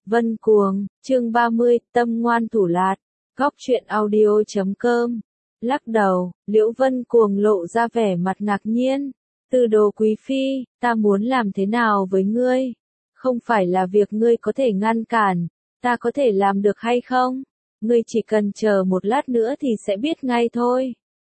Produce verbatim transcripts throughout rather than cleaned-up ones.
Vân Cuồng, chương ba mươi, tâm ngoan thủ lạt, góc truyện audio chấm com. Lắc đầu, Liễu Vân Cuồng lộ ra vẻ mặt ngạc nhiên. Tư Đồ quý phi, ta muốn làm thế nào với ngươi? Không phải là việc ngươi có thể ngăn cản, ta có thể làm được hay không? Ngươi chỉ cần chờ một lát nữa thì sẽ biết ngay thôi.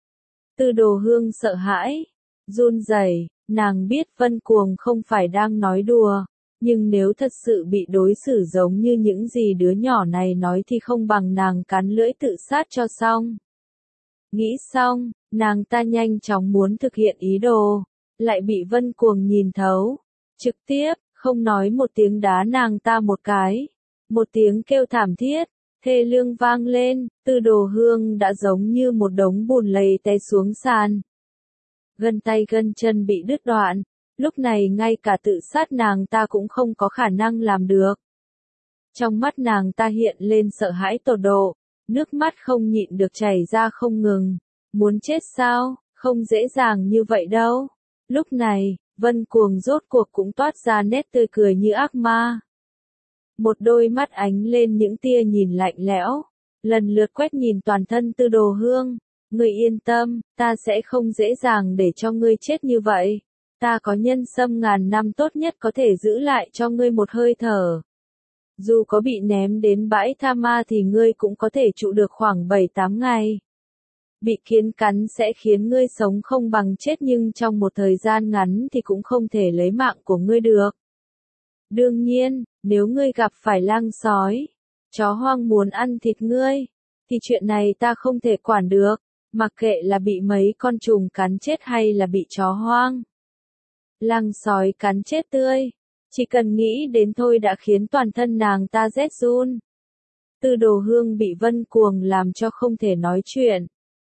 Tư Đồ Hương sợ hãi, run rẩy, nàng biết Vân Cuồng không phải đang nói đùa. Nhưng nếu thật sự bị đối xử giống như những gì đứa nhỏ này nói thì không bằng nàng cắn lưỡi tự sát cho xong. Nghĩ xong, nàng ta nhanh chóng muốn thực hiện ý đồ, lại bị Vân Cuồng nhìn thấu. Trực tiếp, không nói một tiếng đá nàng ta một cái. Một tiếng kêu thảm thiết, thê lương vang lên, Tư Đồ Hương đã giống như một đống bùn lầy té xuống sàn. Gân tay gân chân bị đứt đoạn. Lúc này ngay cả tự sát nàng ta cũng không có khả năng làm được. Trong mắt nàng ta hiện lên sợ hãi tột độ, nước mắt không nhịn được chảy ra không ngừng. Muốn chết sao, không dễ dàng như vậy đâu. Lúc này, Vân Cuồng rốt cuộc cũng toát ra nét tươi cười như ác ma. Một đôi mắt ánh lên những tia nhìn lạnh lẽo, lần lượt quét nhìn toàn thân Tư Đồ Hương. Ngươi yên tâm, ta sẽ không dễ dàng để cho ngươi chết như vậy. Ta có nhân sâm ngàn năm tốt nhất có thể giữ lại cho ngươi một hơi thở. Dù có bị ném đến bãi tha ma thì ngươi cũng có thể trụ được khoảng bảy tám ngày. Bị kiến cắn sẽ khiến ngươi sống không bằng chết nhưng trong một thời gian ngắn thì cũng không thể lấy mạng của ngươi được. Đương nhiên, nếu ngươi gặp phải lang sói, chó hoang muốn ăn thịt ngươi, thì chuyện này ta không thể quản được, mặc kệ là bị mấy con trùng cắn chết hay là bị chó hoang. Lang sói cắn chết tươi, chỉ cần nghĩ đến thôi đã khiến toàn thân nàng ta rét run. Tư Đồ Hương bị Vân Cuồng làm cho không thể nói chuyện,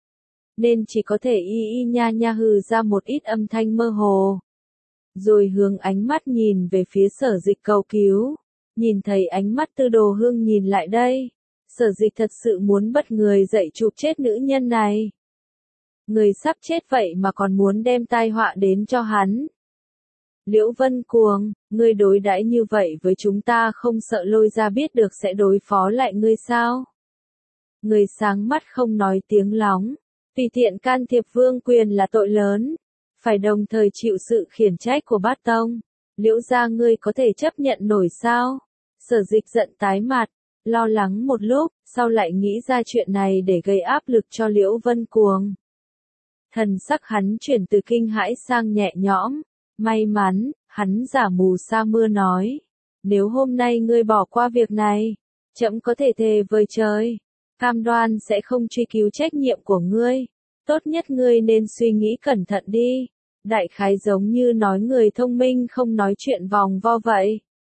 nên chỉ có thể y y nha nha hừ ra một ít âm thanh mơ hồ. Rồi hướng ánh mắt nhìn về phía Sở Dịch cầu cứu, nhìn thấy ánh mắt Tư Đồ Hương nhìn lại đây, Sở Dịch thật sự muốn bật người dậy chụp chết nữ nhân này. Người sắp chết vậy mà còn muốn đem tai họa đến cho hắn. Liễu Vân Cuồng, ngươi đối đãi như vậy với chúng ta không sợ Lôi Gia biết được sẽ đối phó lại ngươi sao? Người sáng mắt không nói tiếng lóng, tùy tiện can thiệp vương quyền là tội lớn, phải đồng thời chịu sự khiển trách của Bát Tông. Liễu gia ngươi có thể chấp nhận nổi sao? Sở Dịch giận tái mặt, lo lắng một lúc, sau lại nghĩ ra chuyện này để gây áp lực cho Liễu Vân Cuồng. Thần sắc hắn chuyển từ kinh hãi sang nhẹ nhõm. May mắn, hắn giả mù sa mưa nói. Nếu hôm nay ngươi bỏ qua việc này, trẫm có thể thề với trời, cam đoan sẽ không truy cứu trách nhiệm của ngươi. Tốt nhất ngươi nên suy nghĩ cẩn thận đi. Đại khái giống như nói người thông minh không nói chuyện vòng vo vậy.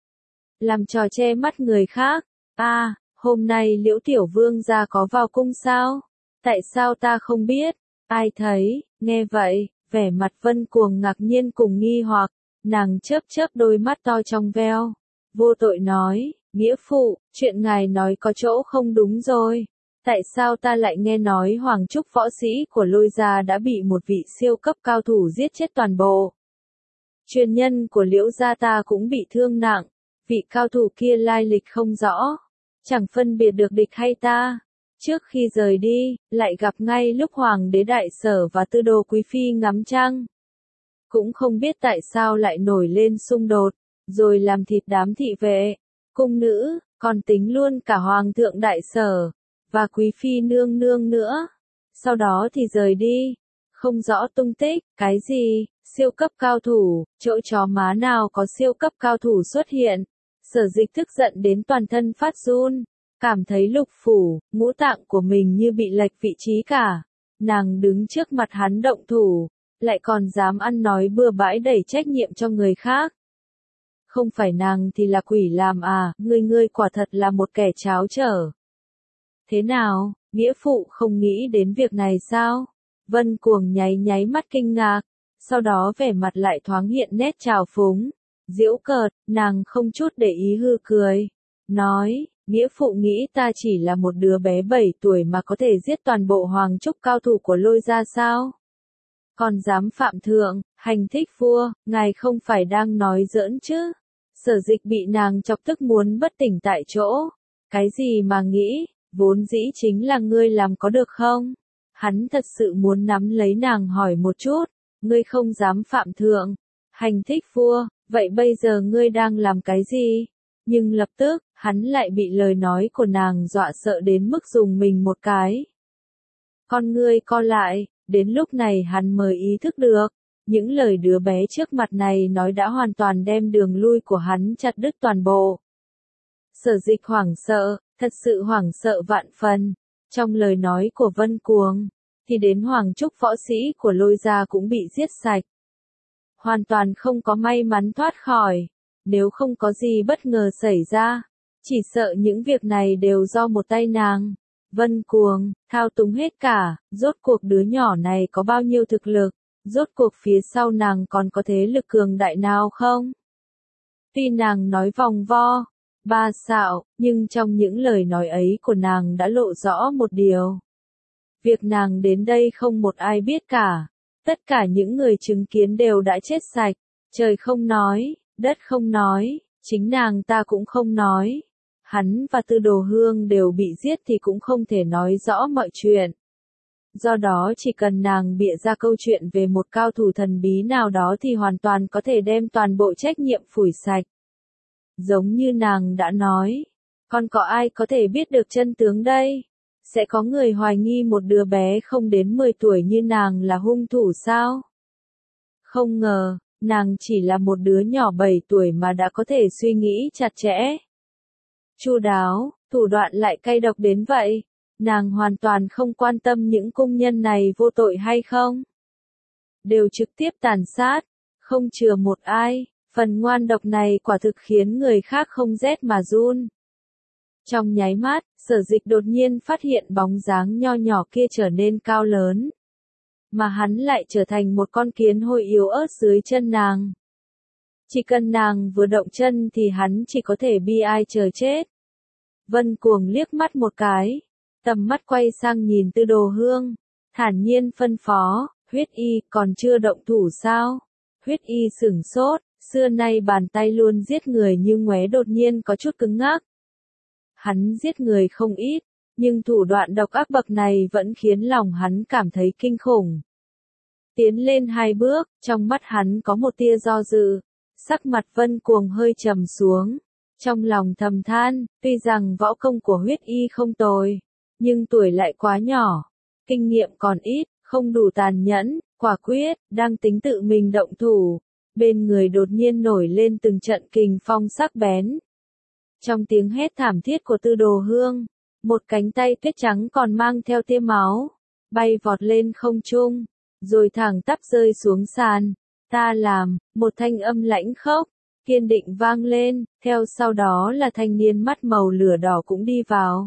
Làm trò che mắt người khác. À, hôm nay Liễu Tiểu Vương gia có vào cung sao? Tại sao ta không biết? Ai thấy? Nghe vậy, vẻ mặt Vân Cuồng ngạc nhiên cùng nghi hoặc, nàng chớp chớp đôi mắt to trong veo, vô tội nói, nghĩa phụ, chuyện ngài nói có chỗ không đúng rồi. Tại sao ta lại nghe nói Hoàng Trúc võ sĩ của Lôi Gia đã bị một vị siêu cấp cao thủ giết chết toàn bộ. Truyền nhân của Liễu gia ta cũng bị thương nặng, vị cao thủ kia lai lịch không rõ, chẳng phân biệt được địch hay ta. Trước khi rời đi, lại gặp ngay lúc Hoàng đế Đại Sở và Tư Đồ quý phi ngắm trăng. Cũng không biết tại sao lại nổi lên xung đột, rồi làm thịt đám thị vệ, cung nữ, còn tính luôn cả Hoàng thượng Đại Sở, và quý phi nương nương nữa. Sau đó thì rời đi, không rõ tung tích, cái gì, siêu cấp cao thủ, chỗ chó má nào có siêu cấp cao thủ xuất hiện. Sở Dịch tức giận đến toàn thân phát run. Cảm thấy lục phủ, ngũ tạng của mình như bị lệch vị trí cả. Nàng đứng trước mặt hắn động thủ, lại còn dám ăn nói bừa bãi đẩy trách nhiệm cho người khác. Không phải nàng thì là quỷ làm à, ngươi ngươi quả thật là một kẻ tráo trở. Thế nào, nghĩa phụ không nghĩ đến việc này sao? Vân Cuồng nháy nháy mắt kinh ngạc, sau đó vẻ mặt lại thoáng hiện nét trào phúng, giễu cợt, nàng không chút để ý hư cười, nói. Nghĩa phụ nghĩ ta chỉ là một đứa bé bảy tuổi mà có thể giết toàn bộ Hoàng Trúc cao thủ của Lôi gia sao? Còn dám phạm thượng, hành thích vua, ngài không phải đang nói giỡn chứ? Sở Dịch bị nàng chọc tức muốn bất tỉnh tại chỗ. Cái gì mà nghĩ, vốn dĩ chính là ngươi làm có được không? Hắn thật sự muốn nắm lấy nàng hỏi một chút, ngươi không dám phạm thượng, hành thích vua, vậy bây giờ ngươi đang làm cái gì? Nhưng lập tức, hắn lại bị lời nói của nàng dọa sợ đến mức dùng mình một cái. Con ngươi co lại, đến lúc này hắn mới ý thức được, những lời đứa bé trước mặt này nói đã hoàn toàn đem đường lui của hắn chặt đứt toàn bộ. Sở Dịch hoảng sợ, thật sự hoảng sợ vạn phần, trong lời nói của Vân Cuồng, thì đến hoàng trúc võ sĩ của Lôi gia cũng bị giết sạch. Hoàn toàn không có may mắn thoát khỏi, nếu không có gì bất ngờ xảy ra, chỉ sợ những việc này đều do một tay nàng. Vân Cuồng, thao túng hết cả, rốt cuộc đứa nhỏ này có bao nhiêu thực lực, rốt cuộc phía sau nàng còn có thế lực cường đại nào không? Tuy nàng nói vòng vo, ba xạo, nhưng trong những lời nói ấy của nàng đã lộ rõ một điều. Việc nàng đến đây không một ai biết cả, tất cả những người chứng kiến đều đã chết sạch, trời không nói, đất không nói, chính nàng ta cũng không nói. Hắn và Tư Đồ Hương đều bị giết thì cũng không thể nói rõ mọi chuyện. Do đó chỉ cần nàng bịa ra câu chuyện về một cao thủ thần bí nào đó thì hoàn toàn có thể đem toàn bộ trách nhiệm phủi sạch. Giống như nàng đã nói, còn có ai có thể biết được chân tướng đây? Sẽ có người hoài nghi một đứa bé không đến mười tuổi như nàng là hung thủ sao? Không ngờ, nàng chỉ là một đứa nhỏ bảy tuổi mà đã có thể suy nghĩ chặt chẽ, chu đáo, thủ đoạn lại cay độc đến vậy. Nàng hoàn toàn không quan tâm những cung nhân này vô tội hay không. Đều trực tiếp tàn sát, không chừa một ai, phần ngoan độc này quả thực khiến người khác không rét mà run. Trong nháy mắt, Sở Dịch đột nhiên phát hiện bóng dáng nho nhỏ kia trở nên cao lớn. Mà hắn lại trở thành một con kiến hôi yếu ớt dưới chân nàng. Chỉ cần nàng vừa động chân thì hắn chỉ có thể bi ai chờ chết. Vân Cuồng liếc mắt một cái, tầm mắt quay sang nhìn Tư Đồ Hương, thản nhiên phân phó, Huyết Y còn chưa động thủ sao? Huyết Y sửng sốt, xưa nay bàn tay luôn giết người như ngoé đột nhiên có chút cứng ngắc. Hắn giết người không ít, nhưng thủ đoạn độc ác bậc này vẫn khiến lòng hắn cảm thấy kinh khủng. Tiến lên hai bước, trong mắt hắn có một tia do dự, sắc mặt Vân Cuồng hơi trầm xuống, trong lòng thầm than, tuy rằng võ công của Huyết Y không tồi, nhưng tuổi lại quá nhỏ, kinh nghiệm còn ít, không đủ tàn nhẫn, quả quyết, đang tính tự mình động thủ, bên người đột nhiên nổi lên từng trận kình phong sắc bén. Trong tiếng hét thảm thiết của Tư Đồ Hương, một cánh tay tuyết trắng còn mang theo tia máu, bay vọt lên không trung, rồi thẳng tắp rơi xuống sàn. Ta làm, một thanh âm lãnh khốc, kiên định vang lên, theo sau đó là thanh niên mắt màu lửa đỏ cũng đi vào.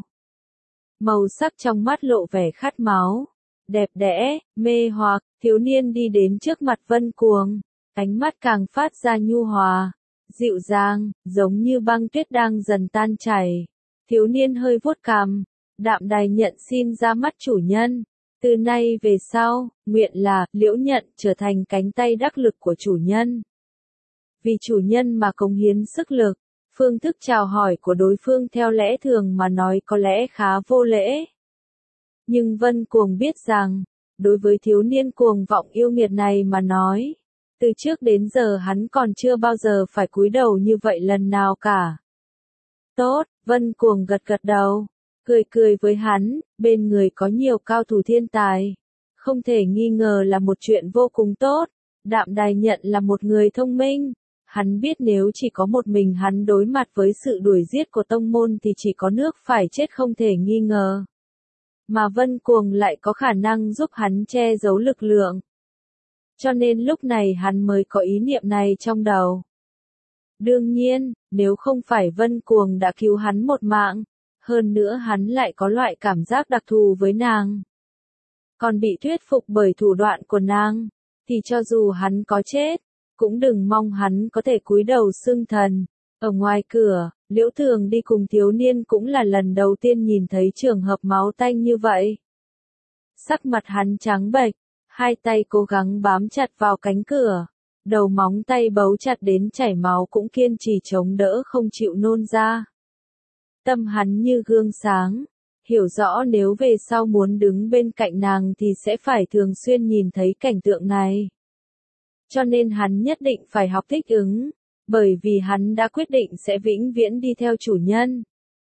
Màu sắc trong mắt lộ vẻ khát máu, đẹp đẽ, mê hoặc, thiếu niên đi đến trước mặt Vân Cuồng, ánh mắt càng phát ra nhu hòa, dịu dàng, giống như băng tuyết đang dần tan chảy. Thiếu niên hơi vuốt cằm, đạm đài nhận xin ra mắt chủ nhân. Từ nay về sau, nguyện là, Liễu Nhận trở thành cánh tay đắc lực của chủ nhân. Vì chủ nhân mà cống hiến sức lực, phương thức chào hỏi của đối phương theo lẽ thường mà nói có lẽ khá vô lễ. Nhưng Vân Cuồng biết rằng, đối với thiếu niên cuồng vọng yêu nghiệt này mà nói, từ trước đến giờ hắn còn chưa bao giờ phải cúi đầu như vậy lần nào cả. Tốt, Vân Cuồng gật gật đầu, cười cười với hắn, bên người có nhiều cao thủ thiên tài, không thể nghi ngờ là một chuyện vô cùng tốt. Đạm Đài Nhận là một người thông minh, hắn biết nếu chỉ có một mình hắn đối mặt với sự đuổi giết của tông môn thì chỉ có nước phải chết không thể nghi ngờ. Mà Vân Cuồng lại có khả năng giúp hắn che giấu lực lượng. Cho nên lúc này hắn mới có ý niệm này trong đầu. Đương nhiên, nếu không phải Vân Cuồng đã cứu hắn một mạng, hơn nữa hắn lại có loại cảm giác đặc thù với nàng, còn bị thuyết phục bởi thủ đoạn của nàng, thì cho dù hắn có chết, cũng đừng mong hắn có thể cúi đầu xưng thần. Ở ngoài cửa, Liễu Thường đi cùng thiếu niên cũng là lần đầu tiên nhìn thấy trường hợp máu tanh như vậy. Sắc mặt hắn trắng bệch, hai tay cố gắng bám chặt vào cánh cửa, đầu móng tay bấu chặt đến chảy máu cũng kiên trì chống đỡ không chịu nôn ra. Tâm hắn như gương sáng, hiểu rõ nếu về sau muốn đứng bên cạnh nàng thì sẽ phải thường xuyên nhìn thấy cảnh tượng này. Cho nên hắn nhất định phải học thích ứng, bởi vì hắn đã quyết định sẽ vĩnh viễn đi theo chủ nhân.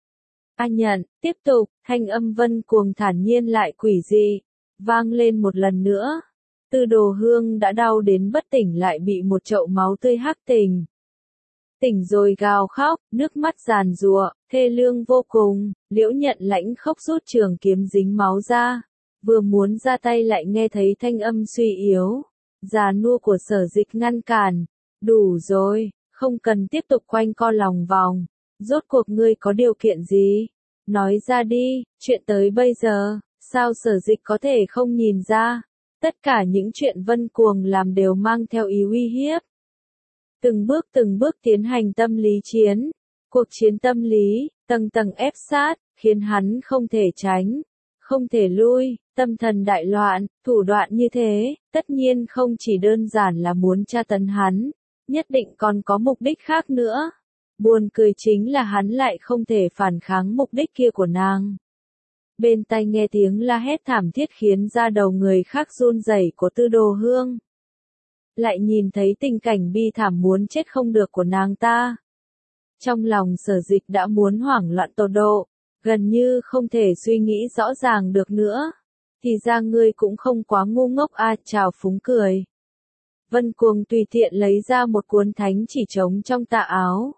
A Nhận, tiếp tục, thanh âm Vân Cuồng thản nhiên lại quỷ dị, vang lên một lần nữa. Tư Đồ Hương đã đau đến bất tỉnh lại bị một chậu máu tươi hắc tỉnh. Tỉnh rồi gào khóc, nước mắt giàn giụa, thê lương vô cùng. Liễu Nhận lãnh khóc rút trường kiếm dính máu ra, vừa muốn ra tay lại nghe thấy thanh âm suy yếu, già nua của Sở Dịch ngăn cản. Đủ rồi, không cần tiếp tục quanh co lòng vòng. Rốt cuộc ngươi có điều kiện gì? Nói ra đi, chuyện tới bây giờ, sao Sở Dịch có thể không nhìn ra? Tất cả những chuyện Vân Cuồng làm đều mang theo ý uy hiếp. Từng bước từng bước tiến hành tâm lý chiến. Cuộc chiến tâm lý, tầng tầng ép sát, khiến hắn không thể tránh, không thể lui, tâm thần đại loạn. Thủ đoạn như thế, tất nhiên không chỉ đơn giản là muốn tra tấn hắn, nhất định còn có mục đích khác nữa. Buồn cười chính là hắn lại không thể phản kháng mục đích kia của nàng. Bên tai nghe tiếng la hét thảm thiết khiến da đầu người khác run rẩy của Tư Đồ Hương. Lại nhìn thấy tình cảnh bi thảm muốn chết không được của nàng ta. Trong lòng Sở Dịch đã muốn hoảng loạn tột độ, gần như không thể suy nghĩ rõ ràng được nữa. Thì ra ngươi cũng không quá ngu ngốc a, à, chào phúng cười. Vân Cuồng tùy tiện lấy ra một cuốn thánh chỉ trống trong tà áo.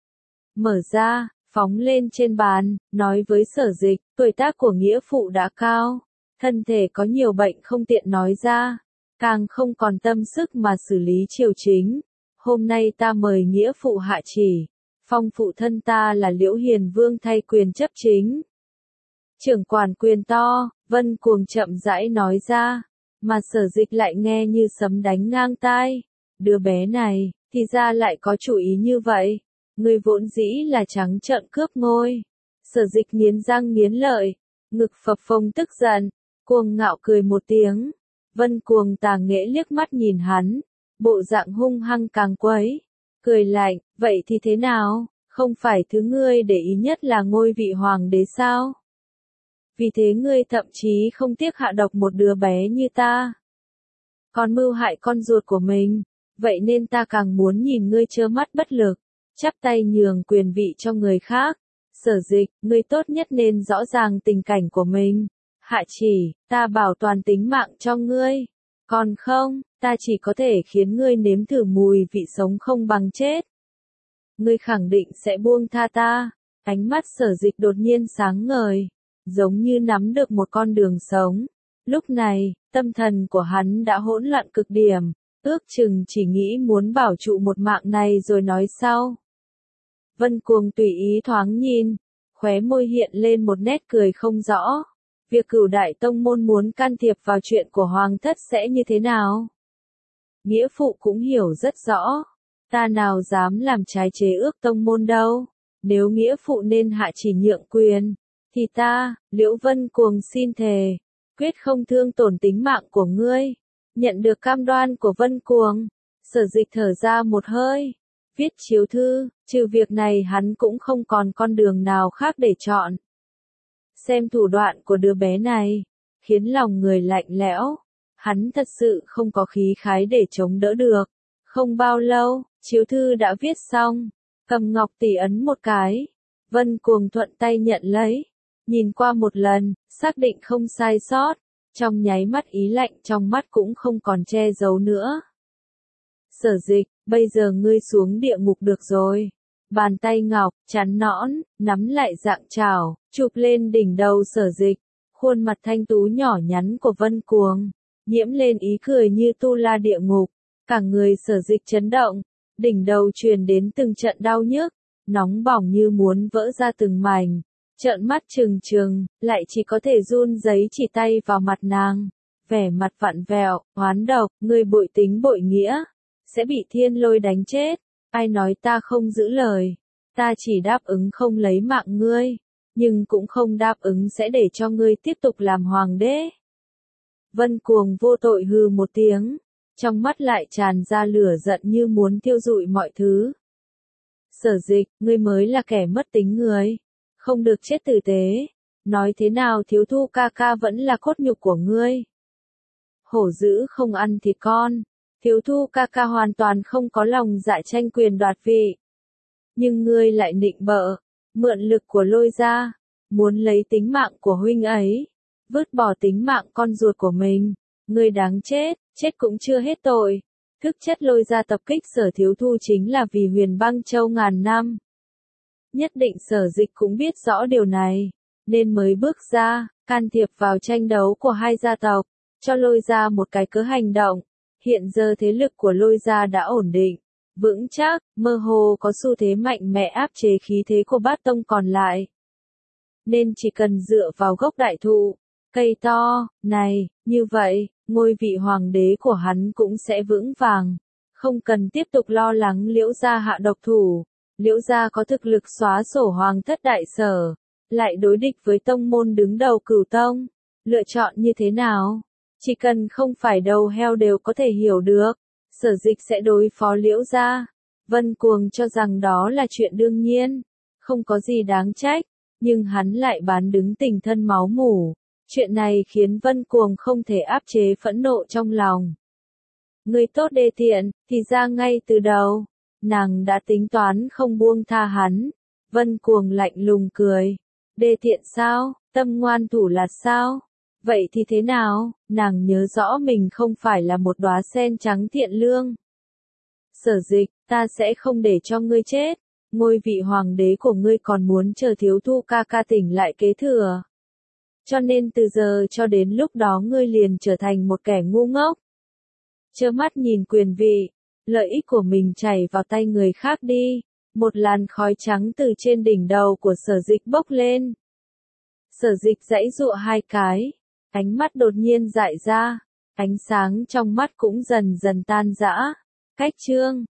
Mở ra, phóng lên trên bàn, nói với Sở Dịch, tuổi tác của nghĩa phụ đã cao, thân thể có nhiều bệnh không tiện nói ra, càng không còn tâm sức mà xử lý triều chính. Hôm nay ta mời nghĩa phụ hạ chỉ, phong phụ thân ta là Liễu Hiền Vương thay quyền chấp chính. Trưởng quản quyền to, Vân Cuồng chậm rãi nói ra, mà Sở Dịch lại nghe như sấm đánh ngang tai. Đứa bé này, thì ra lại có chủ ý như vậy. Người vốn dĩ là trắng trợn cướp ngôi. Sở Dịch nghiến răng nghiến lợi, ngực phập phồng tức giận, cuồng ngạo cười một tiếng. Vân Cuồng tà nghễ liếc mắt nhìn hắn, bộ dạng hung hăng càng quấy, cười lạnh, vậy thì thế nào, không phải thứ ngươi để ý nhất là ngôi vị hoàng đế sao? Vì thế ngươi thậm chí không tiếc hạ độc một đứa bé như ta, còn mưu hại con ruột của mình, vậy nên ta càng muốn nhìn ngươi trơ mắt bất lực, chắp tay nhường quyền vị cho người khác. Sở Dịch, ngươi tốt nhất nên rõ ràng tình cảnh của mình. Hạ chỉ, ta bảo toàn tính mạng cho ngươi. Còn không, ta chỉ có thể khiến ngươi nếm thử mùi vị sống không bằng chết. Ngươi khẳng định sẽ buông tha ta. Ánh mắt Sở Dịch đột nhiên sáng ngời, giống như nắm được một con đường sống. Lúc này, tâm thần của hắn đã hỗn loạn cực điểm, ước chừng chỉ nghĩ muốn bảo trụ một mạng này rồi nói sau. Vân Cuồng tùy ý thoáng nhìn, khóe môi hiện lên một nét cười không rõ. Việc Cửu Đại Tông môn muốn can thiệp vào chuyện của Hoàng thất sẽ như thế nào? Nghĩa phụ cũng hiểu rất rõ. Ta nào dám làm trái chế ước tông môn đâu. Nếu nghĩa phụ nên hạ chỉ nhượng quyền, thì ta, Liễu Vân Cuồng xin thề, quyết không thương tổn tính mạng của ngươi. Nhận được cam đoan của Vân Cuồng, Sở Dịch thở ra một hơi. Viết chiếu thư, trừ việc này hắn cũng không còn con đường nào khác để chọn. Xem thủ đoạn của đứa bé này, khiến lòng người lạnh lẽo. Hắn thật sự không có khí khái để chống đỡ được. Không bao lâu, chiếu thư đã viết xong. Cầm ngọc tỷ ấn một cái. Vân Cuồng thuận tay nhận lấy. Nhìn qua một lần, xác định không sai sót. Trong nháy mắt ý lạnh trong mắt cũng không còn che giấu nữa. Sở Dịch, bây giờ ngươi xuống địa ngục được rồi. Bàn tay ngọc, chắn nõn, nắm lại dạng chảo, chụp lên đỉnh đầu Sở Dịch. Khuôn mặt thanh tú nhỏ nhắn của Vân Cuồng, nhiễm lên ý cười như tu la địa ngục. Cả người Sở Dịch chấn động, đỉnh đầu truyền đến từng trận đau nhức, nóng bỏng như muốn vỡ ra từng mảnh. Trợn mắt trừng trừng, lại chỉ có thể run rẩy chỉ tay vào mặt nàng. Vẻ mặt vặn vẹo, oán độc, ngươi bội tính bội nghĩa, sẽ bị thiên lôi đánh chết. Ai nói ta không giữ lời, ta chỉ đáp ứng không lấy mạng ngươi, nhưng cũng không đáp ứng sẽ để cho ngươi tiếp tục làm hoàng đế. Vân Cuồng vô tội hừ một tiếng, trong mắt lại tràn ra lửa giận như muốn thiêu rụi mọi thứ. Sở Dịch, ngươi mới là kẻ mất tính người, không được chết tử tế, nói thế nào Thiếu Thu ca ca vẫn là cốt nhục của ngươi. Hổ dữ không ăn thịt con, Thiếu Thu ca ca hoàn toàn không có lòng dạ tranh quyền đoạt vị. Nhưng ngươi lại nịnh bợ, mượn lực của Lôi gia, muốn lấy tính mạng của huynh ấy, vứt bỏ tính mạng con ruột của mình, ngươi đáng chết, chết cũng chưa hết tội. Thức chất Lôi gia tập kích Sở Thiếu Thu chính là vì Huyền Băng Châu ngàn năm. Nhất định Sở Dịch cũng biết rõ điều này, nên mới bước ra, can thiệp vào tranh đấu của hai gia tộc, cho Lôi gia một cái cớ hành động. Hiện giờ thế lực của Lôi gia đã ổn định, vững chắc, mơ hồ có xu thế mạnh mẽ áp chế khí thế của bát tông còn lại. Nên chỉ cần dựa vào gốc đại thụ, cây to, này, như vậy, ngôi vị hoàng đế của hắn cũng sẽ vững vàng. Không cần tiếp tục lo lắng Liễu gia hạ độc thủ. Liễu gia có thực lực xóa sổ hoàng thất đại sở, lại đối địch với tông môn đứng đầu Cửu tông. Lựa chọn như thế nào? Chỉ cần không phải đầu heo đều có thể hiểu được. Sở Dịch sẽ đối phó Liễu gia. Vân Cuồng cho rằng đó là chuyện đương nhiên, không có gì đáng trách, nhưng hắn lại bán đứng tình thân máu mủ. Chuyện này khiến Vân Cuồng không thể áp chế phẫn nộ trong lòng. Người tốt đê tiện, thì ra ngay từ đầu, nàng đã tính toán không buông tha hắn. Vân Cuồng lạnh lùng cười. Đê tiện sao? Tâm ngoan thủ lạt sao? Vậy thì thế nào? Nàng nhớ rõ mình không phải là một đóa sen trắng thiện lương. Sở Dịch, ta sẽ không để cho ngươi chết. Ngôi vị hoàng đế của ngươi còn muốn chờ Thiếu Thu ca ca tỉnh lại kế thừa. Cho nên từ giờ cho đến lúc đó ngươi liền trở thành một kẻ ngu ngốc. Trơ mắt nhìn quyền vị, lợi ích của mình chảy vào tay người khác đi. Một làn khói trắng từ trên đỉnh đầu của Sở Dịch bốc lên. Sở Dịch giãy giụa hai cái, ánh mắt đột nhiên dại ra, ánh sáng trong mắt cũng dần dần tan rã. Cách chương